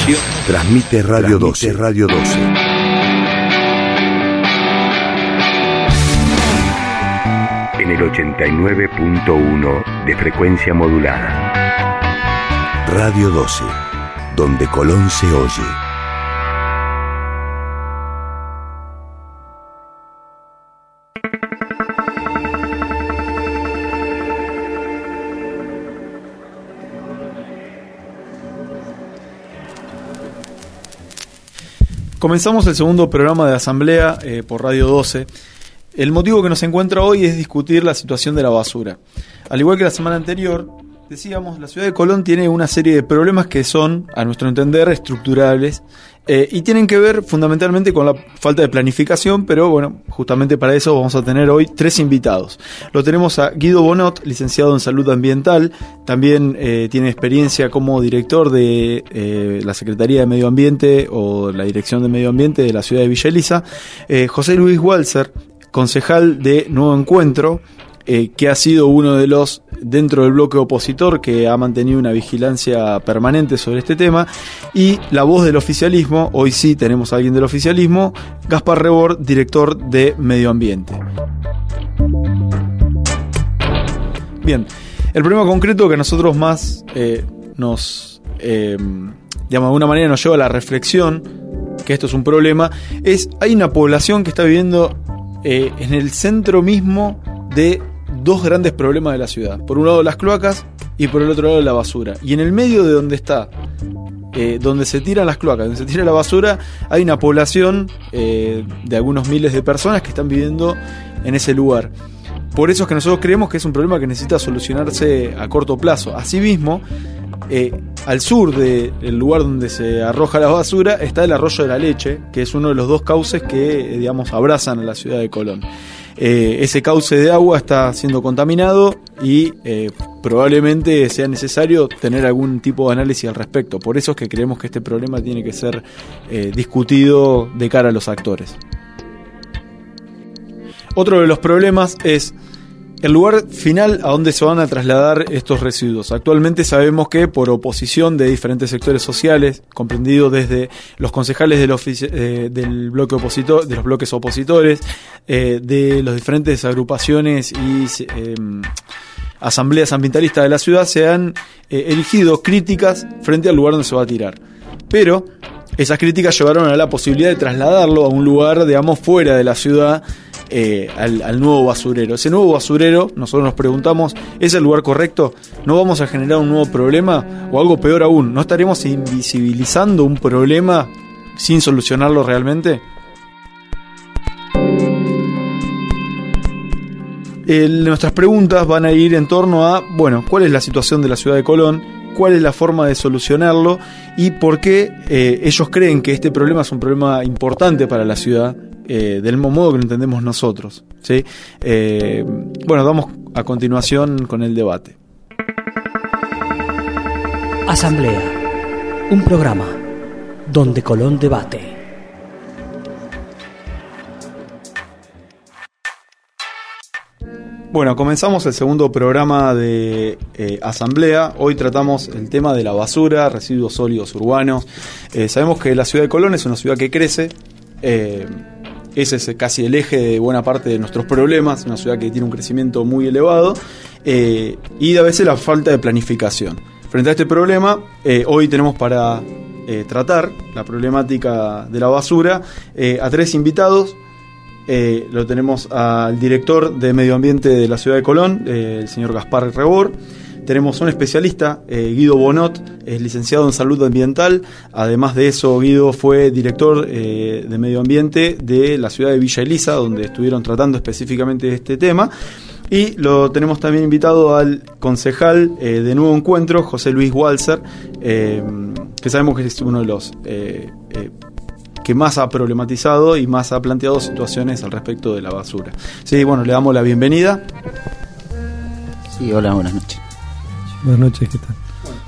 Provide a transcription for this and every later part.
Transmite Radio 12. Radio 12. En el 89.1 de frecuencia modulada. Radio 12, donde Colón se oye. Comenzamos el segundo programa de Asamblea por Radio 12. El motivo que nos encuentra hoy es discutir la situación de la basura. Al igual que la semana anterior, decíamos, la ciudad de Colón tiene una serie de problemas que son, a nuestro entender, estructurales y tienen que ver fundamentalmente con la falta de planificación, pero bueno, justamente para eso vamos a tener hoy 3 invitados. Lo tenemos a Guido Bonot, licenciado en Salud Ambiental, también tiene experiencia como director de la Secretaría de Medio Ambiente o la Dirección de Medio Ambiente de la ciudad de Villa Elisa, José Luis Walser, concejal de Nuevo Encuentro, que ha sido uno de los, dentro del bloque opositor, que ha mantenido una vigilancia permanente sobre este tema, y la voz del oficialismo, hoy sí tenemos a alguien del oficialismo, Gaspar Rebord, director de Medio Ambiente. Bien, el problema concreto que a nosotros más digamos, de alguna manera nos lleva a la reflexión, que esto es un problema, hay una población que está viviendo en el centro mismo de 2 grandes problemas de la ciudad. Por un lado las cloacas y por el otro lado la basura. Y en el medio de donde está, donde se tiran las cloacas, donde se tira la basura, hay una población de algunos miles de personas que están viviendo en ese lugar. Por eso es que nosotros creemos que es un problema que necesita solucionarse a corto plazo. Asimismo, al sur del lugar donde se arroja la basura está el Arroyo de la Leche, que es uno de los 2 cauces que, digamos, abrazan a la ciudad de Colón. Ese cauce de agua está siendo contaminado y probablemente sea necesario tener algún tipo de análisis al respecto. Por eso es que creemos que este problema tiene que ser discutido de cara a los actores. Otro de los problemas es el lugar final a donde se van a trasladar estos residuos. Actualmente sabemos que por oposición de diferentes sectores sociales, comprendidos desde los concejales del bloque opositor, de los bloques opositores, de las diferentes agrupaciones y asambleas ambientalistas de la ciudad, se han erigido críticas frente al lugar donde se va a tirar. Pero esas críticas llevaron a la posibilidad de trasladarlo a un lugar, digamos, fuera de la ciudad, al nuevo basurero. Ese nuevo basurero, nosotros nos preguntamos, ¿es el lugar correcto? ¿No vamos a generar un nuevo problema? O algo peor aún, ¿no estaremos invisibilizando un problema sin solucionarlo realmente? Nuestras preguntas van a ir en torno a, bueno, ¿cuál es la situación de la ciudad de Colón? ¿Cuál es la forma de solucionarlo? ¿Y por qué ellos creen que este problema es un problema importante para la ciudad? Del mismo modo que lo entendemos nosotros, ¿sí? Bueno, vamos a continuación con el debate. Asamblea, un programa donde Colón debate. Bueno, comenzamos el segundo programa de Asamblea. Hoy tratamos el tema de la basura, residuos sólidos urbanos. Sabemos que la ciudad de Colón es una ciudad que crece. Ese es casi el eje de buena parte de nuestros problemas, una ciudad que tiene un crecimiento muy elevado y a veces la falta de planificación. Frente a este problema, hoy tenemos para tratar la problemática de la basura a 3 invitados. Lo tenemos al director de Medio Ambiente de la ciudad de Colón, el señor Gaspar Rebord. Tenemos un especialista, Guido Bonot, es licenciado en Salud Ambiental. Además de eso, Guido fue director de Medio Ambiente de la ciudad de Villa Elisa, donde estuvieron tratando específicamente de este tema. Y lo tenemos también invitado al concejal de Nuevo Encuentro, José Luis Walser, que sabemos que es uno de los que más ha problematizado y más ha planteado situaciones al respecto de la basura. Sí, bueno, le damos la bienvenida. Sí, hola, buenas noches. Buenas noches, ¿qué tal?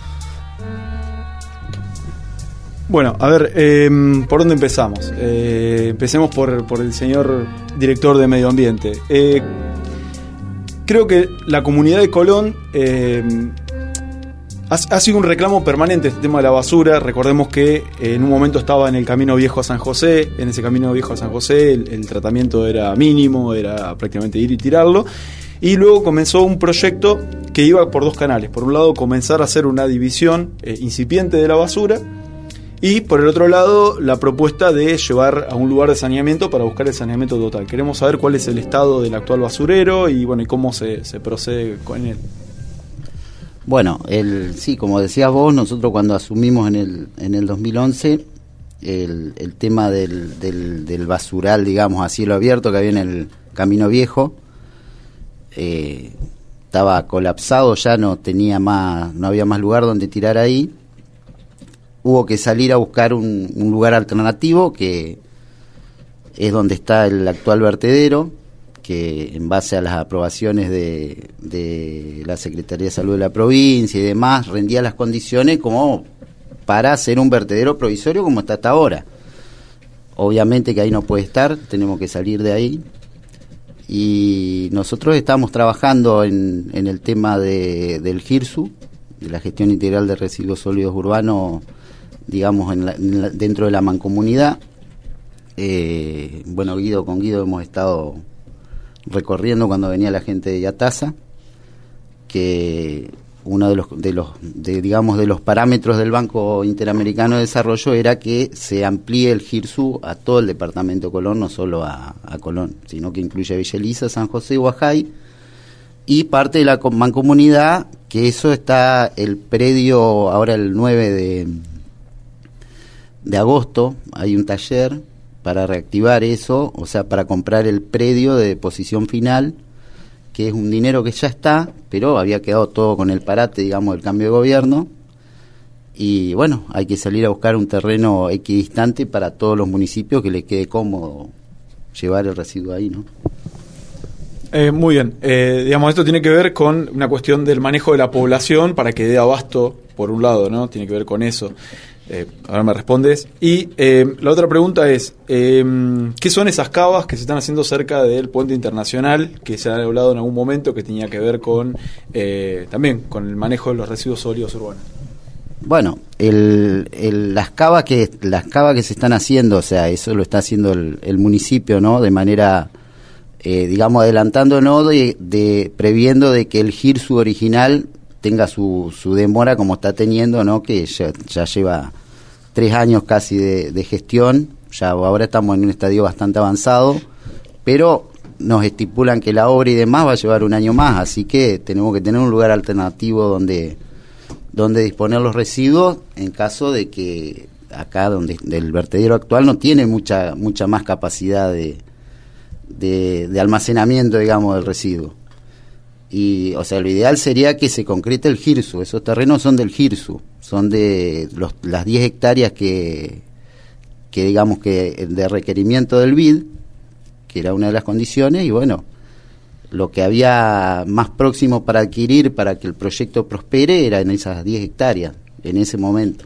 Bueno, a ver, ¿por dónde empezamos? Empecemos por el señor director de Medio Ambiente. Creo que la comunidad de Colón Ha sido un reclamo permanente este tema de la basura. Recordemos que en un momento estaba en el Camino Viejo a San José. En ese Camino Viejo a San José el tratamiento era mínimo, era prácticamente ir y tirarlo. Y luego comenzó un proyecto que iba por dos canales. Por un lado, comenzar a hacer una división incipiente de la basura. Y por el otro lado, la propuesta de llevar a un lugar de saneamiento para buscar el saneamiento total. Queremos saber cuál es el estado del actual basurero y bueno, y cómo se procede con él. Bueno, sí, como decías vos, nosotros cuando asumimos en el 2011 el tema del basural, digamos, a cielo abierto que había en el Camino Viejo, estaba colapsado, ya no había más lugar donde tirar ahí. Hubo que salir a buscar un lugar alternativo, que es donde está el actual vertedero, que en base a las aprobaciones de la Secretaría de Salud de la provincia y demás, rendía las condiciones como para hacer un vertedero provisorio como está hasta ahora. Obviamente que ahí no puede estar, tenemos que salir de ahí. Y nosotros estamos trabajando en el tema del GIRSU, de la Gestión Integral de Residuos Sólidos Urbanos, digamos, dentro de la mancomunidad. Bueno, con Guido hemos estado recorriendo cuando venía la gente de Yatasa, que uno de los parámetros del Banco Interamericano de Desarrollo era que se amplíe el GIRSU a todo el departamento de Colón, no solo a Colón, sino que incluye Villa Elisa, San José, Huajay y parte de la mancomunidad, que eso está el predio, ahora el 9 de agosto, hay un taller para reactivar eso, o sea, para comprar el predio de deposición final, que es un dinero que ya está, pero había quedado todo con el parate, digamos, del cambio de gobierno, y bueno, hay que salir a buscar un terreno equidistante para todos los municipios que les quede cómodo llevar el residuo ahí, ¿no? Muy bien, digamos, esto tiene que ver con una cuestión del manejo de la población para que dé abasto, por un lado, ¿no? Tiene que ver con eso. Ahora me respondes. Y la otra pregunta es, ¿qué son esas cavas que se están haciendo cerca del puente internacional, que se han hablado en algún momento, que tenía que ver con también con el manejo de los residuos sólidos urbanos? Bueno, las cavas que se están haciendo, o sea, eso lo está haciendo el municipio, ¿no? De manera, digamos, adelantándonos, previendo de que el GIRSU original tenga su demora como está teniendo, ¿no? Que ya lleva 3 años casi de gestión, ya ahora estamos en un estadio bastante avanzado, pero nos estipulan que la obra y demás va a llevar un año más, así que tenemos que tener un lugar alternativo donde disponer los residuos en caso de que acá del vertedero actual no tiene mucha más capacidad de almacenamiento, digamos, del residuo. Y, o sea, lo ideal sería que se concrete el GIRSU. Esos terrenos son del GIRSU, son de las 10 hectáreas que digamos que de requerimiento del BID, que era una de las condiciones, y bueno, lo que había más próximo para adquirir para que el proyecto prospere era en esas 10 hectáreas, en ese momento.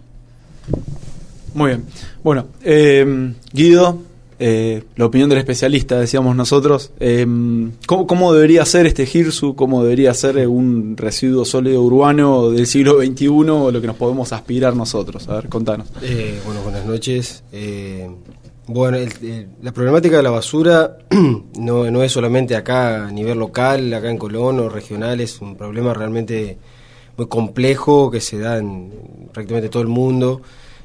Muy bien. Bueno, Guido, la opinión del especialista, decíamos nosotros, ¿cómo debería ser este GIRSU? ¿Cómo debería ser un residuo sólido urbano del siglo XXI, o lo que nos podemos aspirar nosotros? A ver, contanos. Bueno, buenas noches. Bueno, la problemática de la basura no es solamente acá a nivel local, acá en Colón o regional, es un problema realmente muy complejo que se da en prácticamente todo el mundo.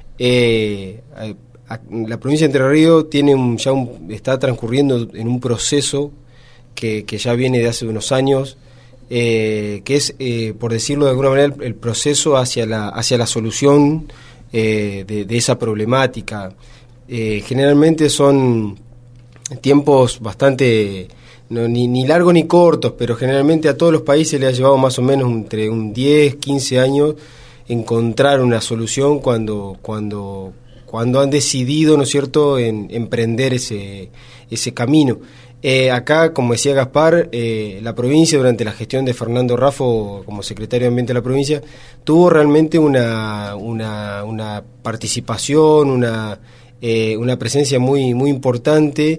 La provincia de Entre Ríos está transcurriendo en un proceso que ya viene de hace unos años, que es, por decirlo de alguna manera, el proceso hacia la solución de esa problemática. Generalmente son tiempos bastante, ni largos ni cortos, pero generalmente a todos los países les ha llevado más o menos entre un 10, 15 años encontrar una solución cuando han decidido, ¿no es cierto?, en emprender ese camino. Acá, como decía Gaspar, la provincia, durante la gestión de Fernando Raffo como secretario de Ambiente de la provincia, tuvo realmente una participación, una presencia muy muy importante,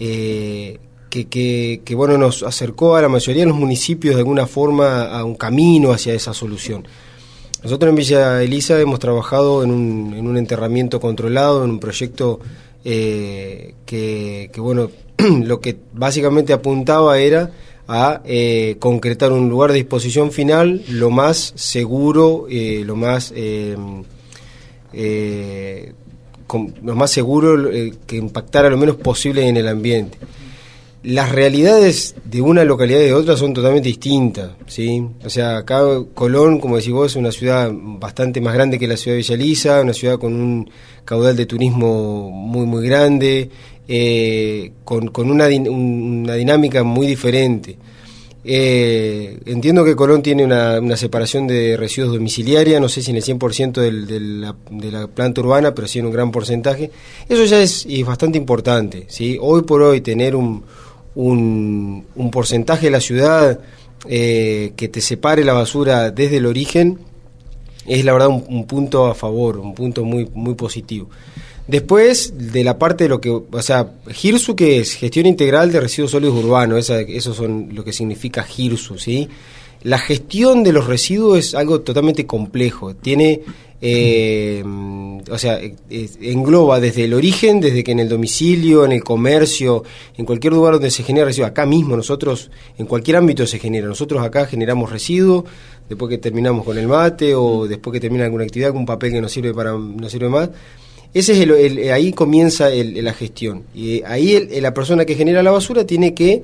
que bueno, nos acercó a la mayoría de los municipios de alguna forma a un camino hacia esa solución. Nosotros en Villa Elisa hemos trabajado en un enterramiento controlado, en un proyecto que bueno, lo que básicamente apuntaba era a concretar un lugar de disposición final lo más seguro, lo más seguro que impactara lo menos posible en el ambiente. Las realidades de una localidad y de otra son totalmente distintas, ¿sí? O sea, acá Colón, como decís vos, es una ciudad bastante más grande que la ciudad de Villa Elisa, una ciudad con un caudal de turismo muy, muy grande, con una dinámica muy diferente. Entiendo que Colón tiene una separación de residuos domiciliaria, no sé si en el 100% de la planta urbana, pero sí en un gran porcentaje. Eso ya es bastante importante, ¿sí? Hoy por hoy tener un porcentaje de la ciudad que te separe la basura desde el origen es la verdad un punto a favor, un punto muy, muy positivo. Después de la parte de lo que, o sea, GIRSU, que es Gestión Integral de Residuos Sólidos Urbanos, eso son lo que significa GIRSU, ¿sí? La gestión de los residuos es algo totalmente complejo, tiene, engloba desde el origen, desde que en el domicilio, en el comercio, en cualquier lugar donde se genera residuos, acá mismo nosotros, en cualquier ámbito se genera, nosotros acá generamos residuos, después que terminamos con el mate o después que termina alguna actividad con un papel que no sirve más. Ese es ahí comienza la gestión. Y ahí la persona que genera la basura tiene que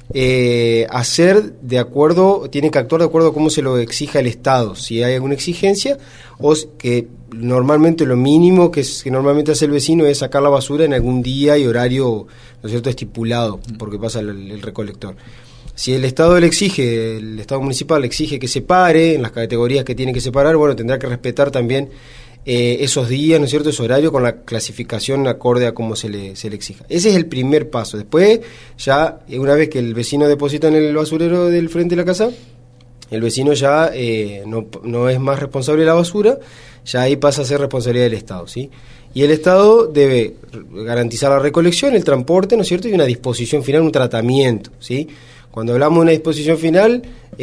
tiene que actuar de acuerdo a cómo se lo exija el Estado. Si hay alguna exigencia, o que normalmente lo mínimo que normalmente hace el vecino es sacar la basura en algún día y horario, ¿no es cierto?, estipulado, porque pasa el recolector. Si el Estado el Estado municipal le exige que separe en las categorías que tiene que separar, bueno, tendrá que respetar también esos días, ¿no es cierto?, ese horario con la clasificación acorde a cómo se le exija. Ese es el primer paso. Después, ya una vez que el vecino deposita en el basurero del frente de la casa, el vecino ya no es más responsable de la basura, ya ahí pasa a ser responsabilidad del Estado, ¿sí? Y el Estado debe garantizar la recolección, el transporte, ¿no es cierto?, y una disposición final, un tratamiento, ¿sí? Cuando hablamos de una disposición final,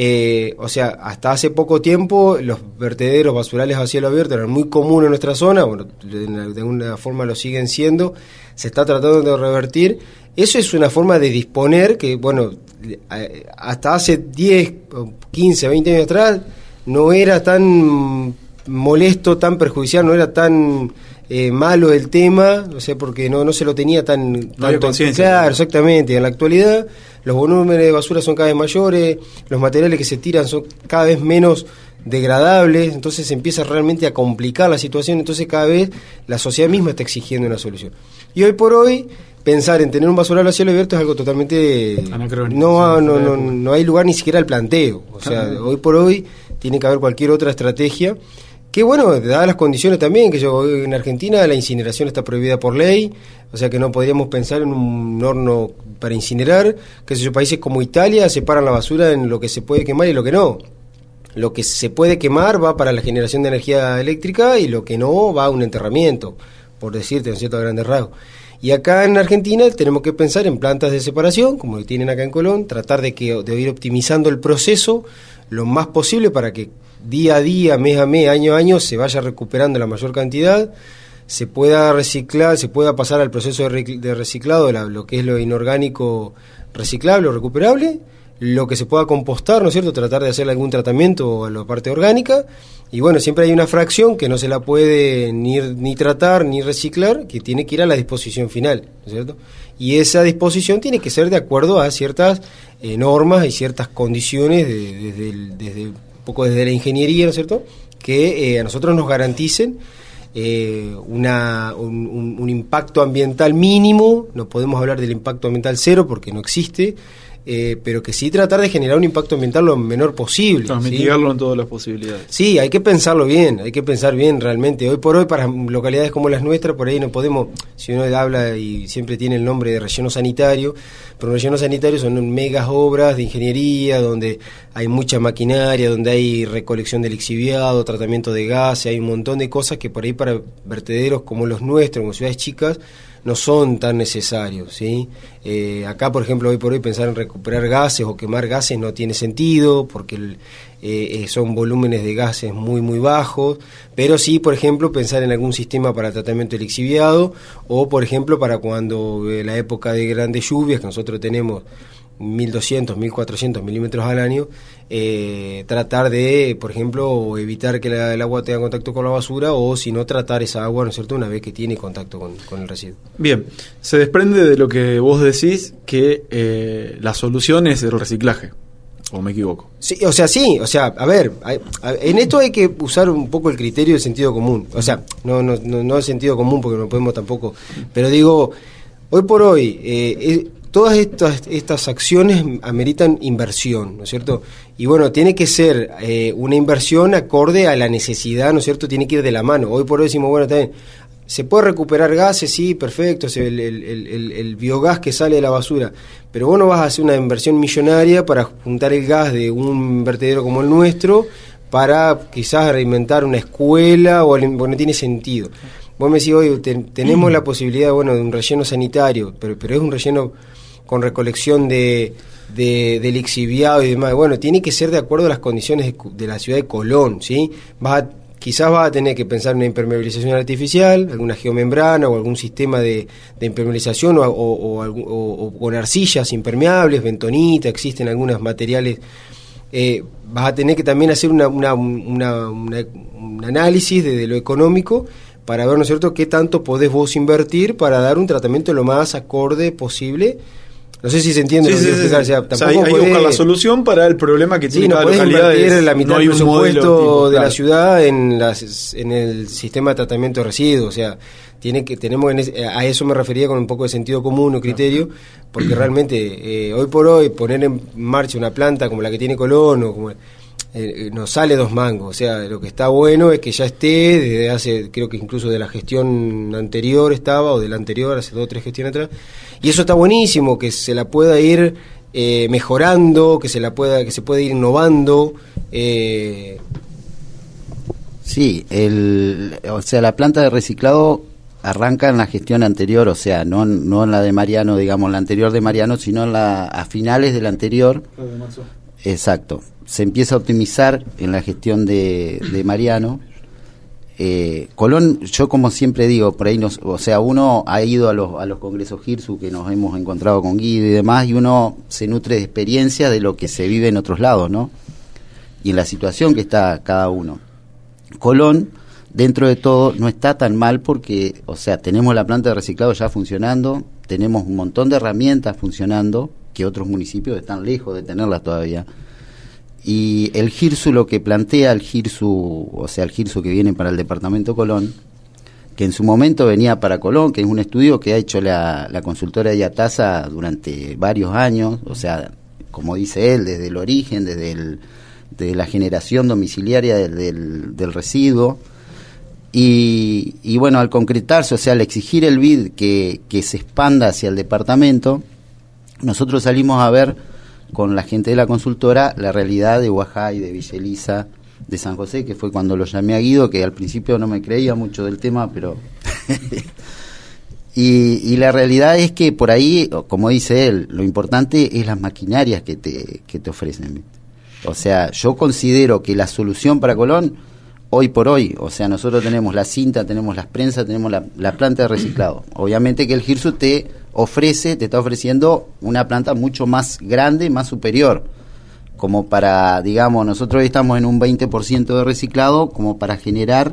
hasta hace poco tiempo los vertederos basurales a cielo abierto eran muy comunes en nuestra zona, bueno, de alguna forma lo siguen siendo, se está tratando de revertir. Eso es una forma de disponer que, bueno, hasta hace 10, 15, 20 años atrás no era tan molesto, tan perjudicial, no era tan malo el tema, o sea, porque no se lo tenía tan conciencia. Claro, exactamente. En la actualidad los volúmenes de basura son cada vez mayores, los materiales que se tiran son cada vez menos degradables, entonces se empieza realmente a complicar la situación, entonces cada vez la sociedad misma está exigiendo una solución. Y hoy por hoy pensar en tener un basural a cielo abierto es algo totalmente anacrónico. No hay lugar ni siquiera al planteo. O sea, hoy por hoy tiene que haber cualquier otra estrategia. Que bueno, dadas las condiciones también, que en Argentina la incineración está prohibida por ley, o sea que no podríamos pensar en un horno para incinerar, países como Italia separan la basura en lo que se puede quemar y lo que no. Lo que se puede quemar va para la generación de energía eléctrica y lo que no va a un enterramiento, por decirte, en cierto grandes rasgos. Y acá en Argentina tenemos que pensar en plantas de separación, como lo tienen acá en Colón, tratar de ir optimizando el proceso lo más posible para que día a día, mes a mes, año a año, se vaya recuperando la mayor cantidad, se pueda reciclar, se pueda pasar al proceso de reciclado, lo que es lo inorgánico reciclable o recuperable, lo que se pueda compostar, ¿no es cierto?, tratar de hacerle algún tratamiento a la parte orgánica, y bueno, siempre hay una fracción que no se la puede ni tratar ni reciclar, que tiene que ir a la disposición final, ¿no es cierto?, y esa disposición tiene que ser de acuerdo a ciertas normas y ciertas condiciones desde la ingeniería, ¿no es cierto?, que a nosotros nos garanticen un impacto ambiental mínimo. No podemos hablar del impacto ambiental cero porque no existe, pero que sí tratar de generar un impacto ambiental lo menor posible. Mitigarlo en todas las posibilidades. Sí, hay que pensarlo bien, hay que pensar bien realmente. Hoy por hoy, para localidades como las nuestras, por ahí no podemos, si uno habla y siempre tiene el nombre de relleno sanitario, pero rellenos sanitarios son megas obras de ingeniería, donde hay mucha maquinaria, donde hay recolección de lixiviado, tratamiento de gases, hay un montón de cosas que por ahí para vertederos como los nuestros, como ciudades chicas, no son tan necesarios, ¿sí? Acá, por ejemplo, hoy por hoy pensar en recuperar gases o quemar gases no tiene sentido, porque son volúmenes de gases muy, muy bajos, pero sí, por ejemplo, pensar en algún sistema para tratamiento de lixiviado, o, por ejemplo, para cuando la época de grandes lluvias, que nosotros tenemos 1.200, 1.400 milímetros al año, tratar de, por ejemplo, evitar que el agua tenga contacto con la basura, o si no, tratar esa agua, ¿no es cierto?, una vez que tiene contacto con el residuo. Bien, se desprende de lo que vos decís que la solución es el reciclaje, ¿o me equivoco? Sí, a ver, en esto hay que usar un poco el criterio del sentido común, o sea, no el sentido común, porque no podemos tampoco, pero digo, hoy por hoy, todas estas acciones ameritan inversión, ¿no es cierto? Y bueno, tiene que ser una inversión acorde a la necesidad, ¿no es cierto? Tiene que ir de la mano. Hoy por hoy decimos, bueno, también se puede recuperar gases, sí, perfecto, el biogás que sale de la basura, pero vos no vas a hacer una inversión millonaria para juntar el gas de un vertedero como el nuestro para quizás reinventar una escuela, bueno, no tiene sentido. Vos me decís, hoy tenemos la posibilidad, bueno, de un relleno sanitario, pero es un relleno con recolección de lixiviado y demás. Bueno, tiene que ser de acuerdo a las condiciones de la ciudad de Colón, ¿sí? Quizás vas a tener que pensar en una impermeabilización artificial, alguna geomembrana o algún sistema de impermeabilización o con arcillas impermeables, bentonita, existen algunos materiales. Vas a tener que también hacer un análisis de lo económico para ver, ¿no es cierto?, qué tanto podés vos invertir para dar un tratamiento lo más acorde posible. No sé si se entiende lo que quiero explicar. O sea, hay que buscar la solución para el problema que tiene cada localidad. Invertir la mitad del presupuesto de la ciudad en el sistema de tratamiento de residuos. O sea, a eso me refería con un poco de sentido común o criterio, porque realmente hoy por hoy poner en marcha una planta como la que tiene Colón o como nos sale 2 mangos. O sea, lo que está bueno es que ya esté desde hace, creo que incluso de la gestión anterior estaba, o de la anterior, hace 2 o 3 gestiones atrás, y eso está buenísimo, que se la pueda ir mejorando, que se pueda ir innovando. Sí, o sea, la planta de reciclado arranca en la gestión anterior, o sea, no en la de Mariano, digamos, la anterior de Mariano, sino a finales de la anterior. Exacto. Se empieza a optimizar en la gestión de Mariano. Colón, yo como siempre digo, por ahí o sea, uno ha ido a los congresos GIRSU, que nos hemos encontrado con Guido y demás, y uno se nutre de experiencia de lo que se vive en otros lados, ¿no? Y en la situación que está cada uno. Colón, dentro de todo, no está tan mal porque, o sea, tenemos la planta de reciclado ya funcionando, tenemos un montón de herramientas funcionando, que otros municipios están lejos de tenerlas todavía. Y el GIRSU, lo que plantea el GIRSU, o sea, el GIRSU que viene para el departamento Colón, que en su momento venía para Colón, que es un estudio que ha hecho la consultora de IATASA durante varios años, o sea, como dice él, desde el origen, desde la generación domiciliaria del residuo. Y bueno, al concretarse, o sea, al exigir el BID que se expanda hacia el departamento, nosotros salimos a ver con la gente de la consultora la realidad de Guajay, de Villa Elisa, de San José, que fue cuando lo llamé a Guido, que al principio no me creía mucho del tema, pero y la realidad es que por ahí, como dice él, lo importante es las maquinarias que te ofrecen. O sea, yo considero que la solución para Colón, hoy por hoy, o sea, nosotros tenemos la cinta, tenemos las prensas, tenemos la planta de reciclado. Obviamente que el GIRSU te está ofreciendo una planta mucho más grande, más superior, como para, digamos, nosotros hoy estamos en un 20% de reciclado, como para generar,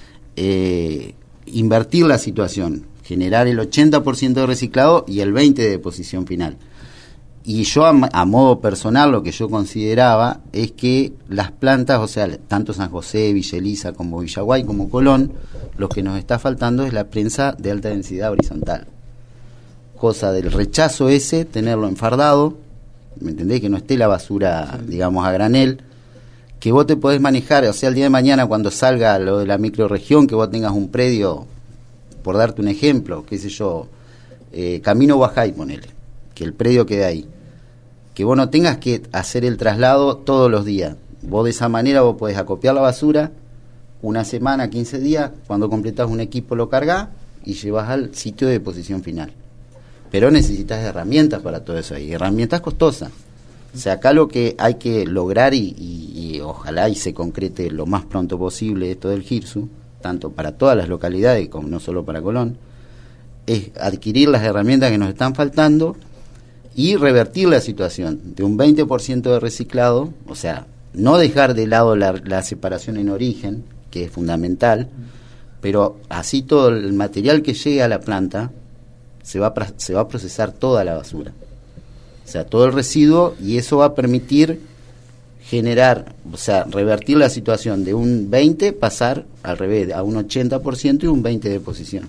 invertir la situación, generar el 80% de reciclado y el 20% de deposición final. Y yo a modo personal lo que yo consideraba es que las plantas, o sea, tanto San José, Villa Elisa como Villaguay como Colón, lo que nos está faltando es la prensa de alta densidad horizontal. Cosa del rechazo ese, tenerlo enfardado, ¿me entendés? Que no esté la basura, digamos, a granel, que vos te podés manejar, o sea, el día de mañana cuando salga lo de la microrregión, que vos tengas un predio, por darte un ejemplo, qué sé yo, Camino Guajay, ponele, que el predio quede ahí, que vos no tengas que hacer el traslado todos los días. Vos de esa manera vos podés acopiar la basura, una semana, 15 días, cuando completás un equipo lo cargás y llevas al sitio de deposición final. Pero necesitas herramientas para todo eso, y herramientas costosas. O sea, acá lo que hay que lograr y ojalá y se concrete lo más pronto posible esto del GIRSU, tanto para todas las localidades como no solo para Colón, es adquirir las herramientas que nos están faltando y revertir la situación de un 20% de reciclado, o sea, no dejar de lado la separación en origen, que es fundamental, pero así todo el material que llegue a la planta se va a procesar toda la basura, o sea, todo el residuo, y eso va a permitir generar, o sea, revertir la situación de un 20, pasar al revés, a un 80% y un 20% de deposición.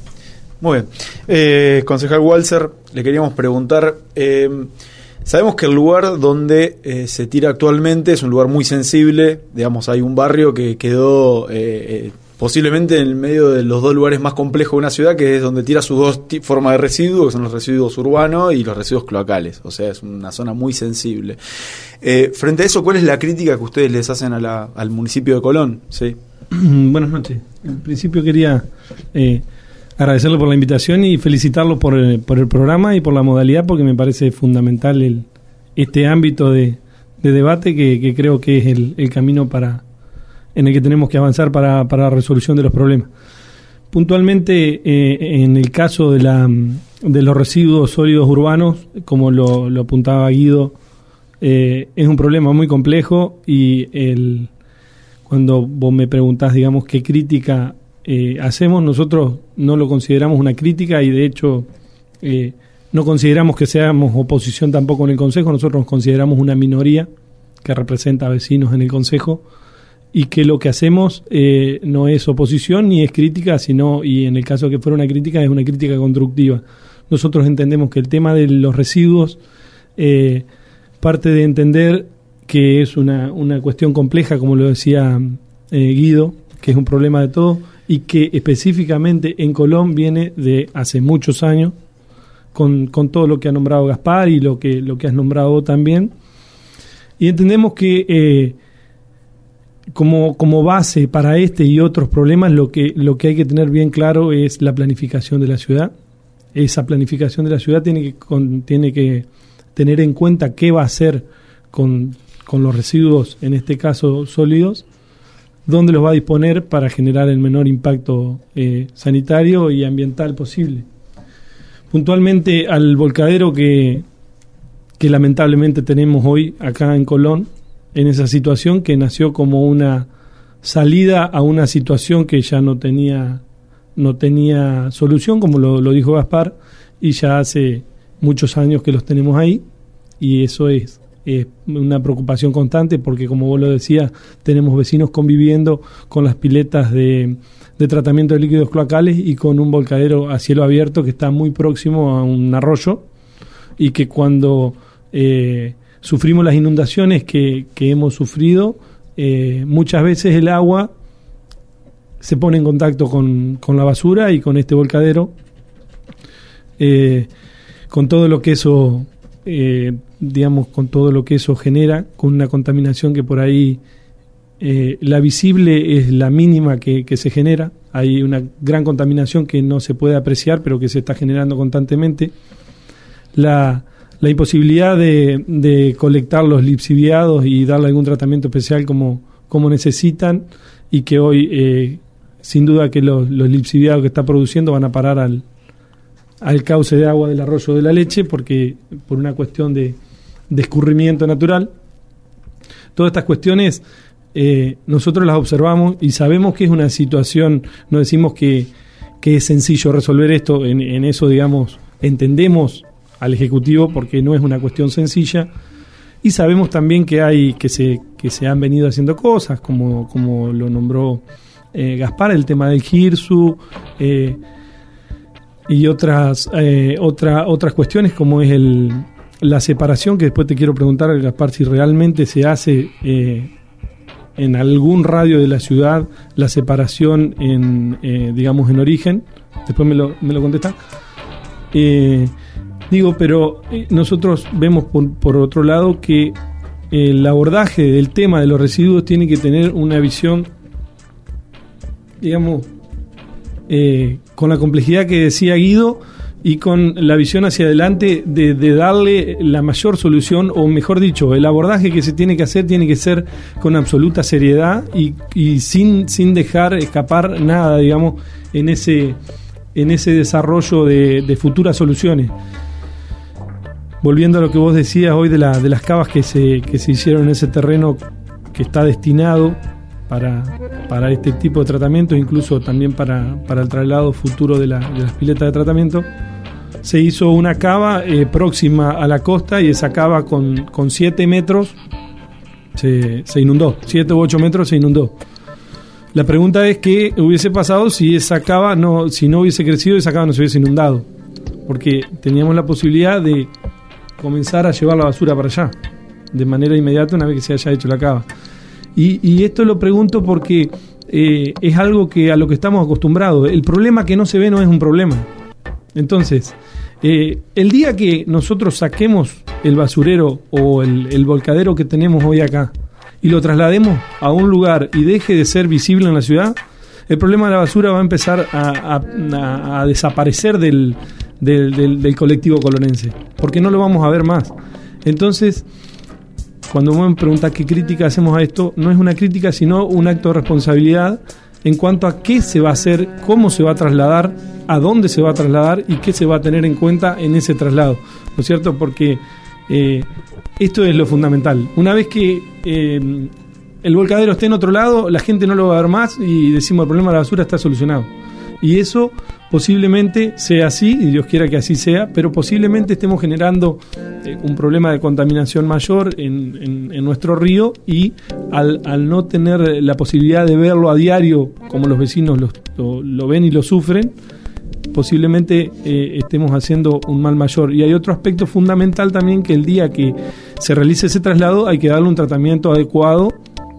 Muy bien. Concejal Walser, le queríamos preguntar, sabemos que el lugar donde se tira actualmente es un lugar muy sensible, digamos, hay un barrio que quedó posiblemente en el medio de los dos lugares más complejos de una ciudad, que es donde tira sus dos formas de residuos, que son los residuos urbanos y los residuos cloacales, o sea, es una zona muy sensible. Frente a eso, ¿cuál es la crítica que ustedes les hacen al municipio de Colón? ¿Sí? Buenas noches. En principio quería agradecerle por la invitación y felicitarlo por el programa y por la modalidad, porque me parece fundamental este ámbito de debate que creo que es el camino en el que tenemos que avanzar para la resolución de los problemas. Puntualmente, en el caso de los residuos sólidos urbanos, como lo apuntaba Guido, es un problema muy complejo, y cuando vos me preguntás, digamos, qué crítica hacemos, nosotros no lo consideramos una crítica, y de hecho no consideramos que seamos oposición tampoco en el Consejo. Nosotros nos consideramos una minoría que representa a vecinos en el Consejo, y que lo que hacemos no es oposición ni es crítica, sino, y en el caso que fuera una crítica, es una crítica constructiva. Nosotros entendemos que el tema de los residuos parte de entender que es una cuestión compleja, como lo decía Guido, que es un problema de todo, y que específicamente en Colón viene de hace muchos años, con todo lo que ha nombrado Gaspar y lo que has nombrado vos también. Y entendemos que como base para este y otros problemas, lo que hay que tener bien claro es la planificación de la ciudad. Esa planificación de la ciudad tiene que tener en cuenta qué va a hacer con los residuos, en este caso sólidos, dónde los va a disponer para generar el menor impacto sanitario y ambiental posible. Puntualmente al volcadero que lamentablemente tenemos hoy acá en Colón, en esa situación que nació como una salida a una situación que ya no tenía solución, como lo dijo Gaspar, y ya hace muchos años que los tenemos ahí, y eso es una preocupación constante, porque como vos lo decías, tenemos vecinos conviviendo con las piletas de tratamiento de líquidos cloacales y con un volcadero a cielo abierto que está muy próximo a un arroyo, y que cuando sufrimos las inundaciones que hemos sufrido, muchas veces el agua se pone en contacto con la basura y con este volcadero, con todo lo que eso con todo lo que eso genera, con una contaminación que por ahí la visible es la mínima que se genera. Hay una gran contaminación que no se puede apreciar, pero que se está generando constantemente. La imposibilidad de colectar los lixiviados y darle algún tratamiento especial como necesitan, y que hoy sin duda que los lixiviados que está produciendo van a parar al cauce de agua del arroyo de la Leche, porque por una cuestión de escurrimiento natural. Todas estas cuestiones nosotros las observamos y sabemos que es una situación, no decimos que es sencillo resolver esto, en eso, digamos, entendemos al Ejecutivo, porque no es una cuestión sencilla, y sabemos también que se han venido haciendo cosas, como lo nombró Gaspar, el tema del GIRSU, y otras cuestiones, como es la separación, que después te quiero preguntar, Gaspar, si realmente se hace en algún radio de la ciudad la separación digamos, en origen. Después me lo contesta. Pero nosotros vemos por otro lado que el abordaje del tema de los residuos tiene que tener una visión, digamos, con la complejidad que decía Guido y con la visión hacia adelante de darle la mayor solución, o mejor dicho, el abordaje que se tiene que hacer tiene que ser con absoluta seriedad y sin dejar escapar nada, digamos, en ese desarrollo de futuras soluciones. Volviendo a lo que vos decías hoy de las cavas que se hicieron en ese terreno que está destinado para este tipo de tratamiento, incluso también para el traslado futuro de las piletas de tratamiento, se hizo una cava próxima a la costa, y esa cava con 7 metros se inundó, 7 u 8 metros se inundó. La pregunta es qué hubiese pasado si esa cava si no hubiese crecido, esa cava no se hubiese inundado, porque teníamos la posibilidad de comenzar a llevar la basura para allá de manera inmediata una vez que se haya hecho la cava. Y esto lo pregunto porque es algo a lo que estamos acostumbrados. El problema que no se ve no es un problema. Entonces, el día que nosotros saquemos el basurero o el volcadero que tenemos hoy acá y lo traslademos a un lugar y deje de ser visible en la ciudad, el problema de la basura va a empezar a desaparecer del colectivo colonense, porque no lo vamos a ver más. Entonces, cuando me preguntan qué crítica hacemos a esto, no es una crítica, sino un acto de responsabilidad en cuanto a qué se va a hacer, cómo se va a trasladar, a dónde se va a trasladar y qué se va a tener en cuenta en ese traslado, ¿no es cierto? Porque esto es lo fundamental. Una vez que el volcadero esté en otro lado, la gente no lo va a ver más y decimos el problema de la basura está solucionado. Y eso posiblemente sea así, y Dios quiera que así sea, pero posiblemente estemos generando un problema de contaminación mayor en nuestro río, y al no tener la posibilidad de verlo a diario como los vecinos lo ven y lo sufren, posiblemente estemos haciendo un mal mayor. Y hay otro aspecto fundamental también, que el día que se realice ese traslado hay que darle un tratamiento adecuado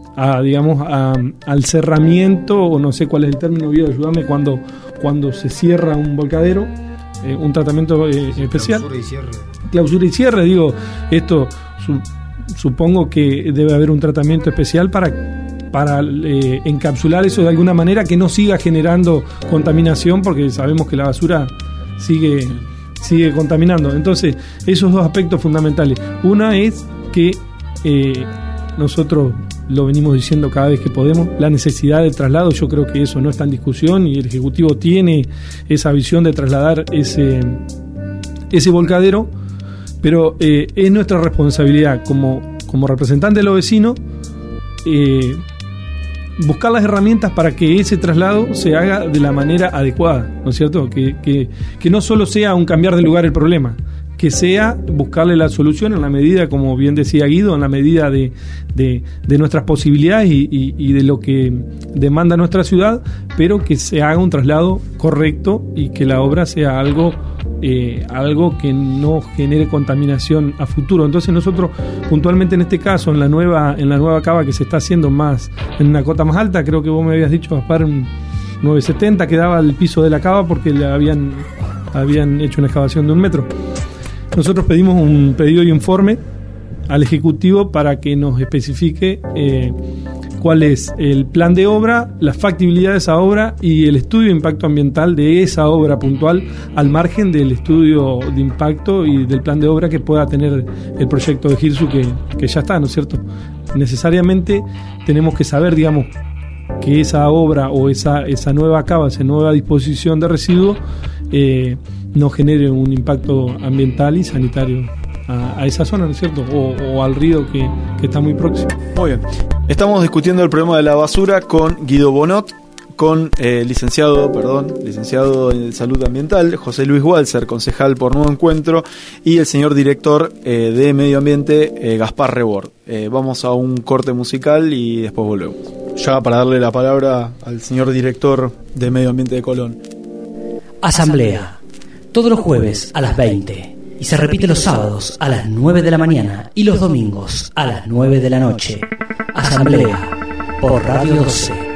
al cerramiento, o no sé cuál es el término, Guido, ayúdame, cuando se cierra un volcadero, un tratamiento especial. Clausura y cierre, digo, esto supongo que debe haber un tratamiento especial para encapsular eso de alguna manera, que no siga generando contaminación, porque sabemos que la basura sigue contaminando. Entonces, esos dos aspectos fundamentales. Una es que nosotros lo venimos diciendo cada vez que podemos, la necesidad del traslado. Yo creo que eso no está en discusión, y el Ejecutivo tiene esa visión de trasladar ese volcadero, pero es nuestra responsabilidad como representante de los vecinos buscar las herramientas para que ese traslado se haga de la manera adecuada, ¿no es cierto? Que no solo sea un cambiar de lugar el problema, que sea buscarle la solución en la medida, como bien decía Guido, en la medida de nuestras posibilidades y de lo que demanda nuestra ciudad, pero que se haga un traslado correcto y que la obra sea algo que no genere contaminación a futuro. Entonces nosotros puntualmente en este caso, en la nueva cava que se está haciendo más en una cota más alta, creo que vos me habías dicho, Gaspar, 970 quedaba el piso de la cava porque le habían hecho una excavación de 1 metro. Nosotros pedimos un pedido de informe al Ejecutivo para que nos especifique cuál es el plan de obra, la factibilidad de esa obra y el estudio de impacto ambiental de esa obra puntual, al margen del estudio de impacto y del plan de obra que pueda tener el proyecto de GIRSU que ya está, ¿no es cierto? Necesariamente tenemos que saber, digamos, que esa obra o esa nueva cava, esa nueva disposición de residuos no genere un impacto ambiental y sanitario a esa zona, ¿no es cierto? O al río que está muy próximo. Muy bien. Estamos discutiendo el problema de la basura con Guido Bonot, con licenciado en Salud Ambiental, José Luis Walser, concejal por Nuevo Encuentro, y el señor director de Medio Ambiente, Gaspar Rebord. Vamos a un corte musical y después volvemos. Ya para darle la palabra al señor director de Medio Ambiente de Colón. Asamblea, todos los jueves a las 20 y se repite los sábados a las 9 de la mañana y los domingos a las 9 de la noche. Asamblea por Radio 12.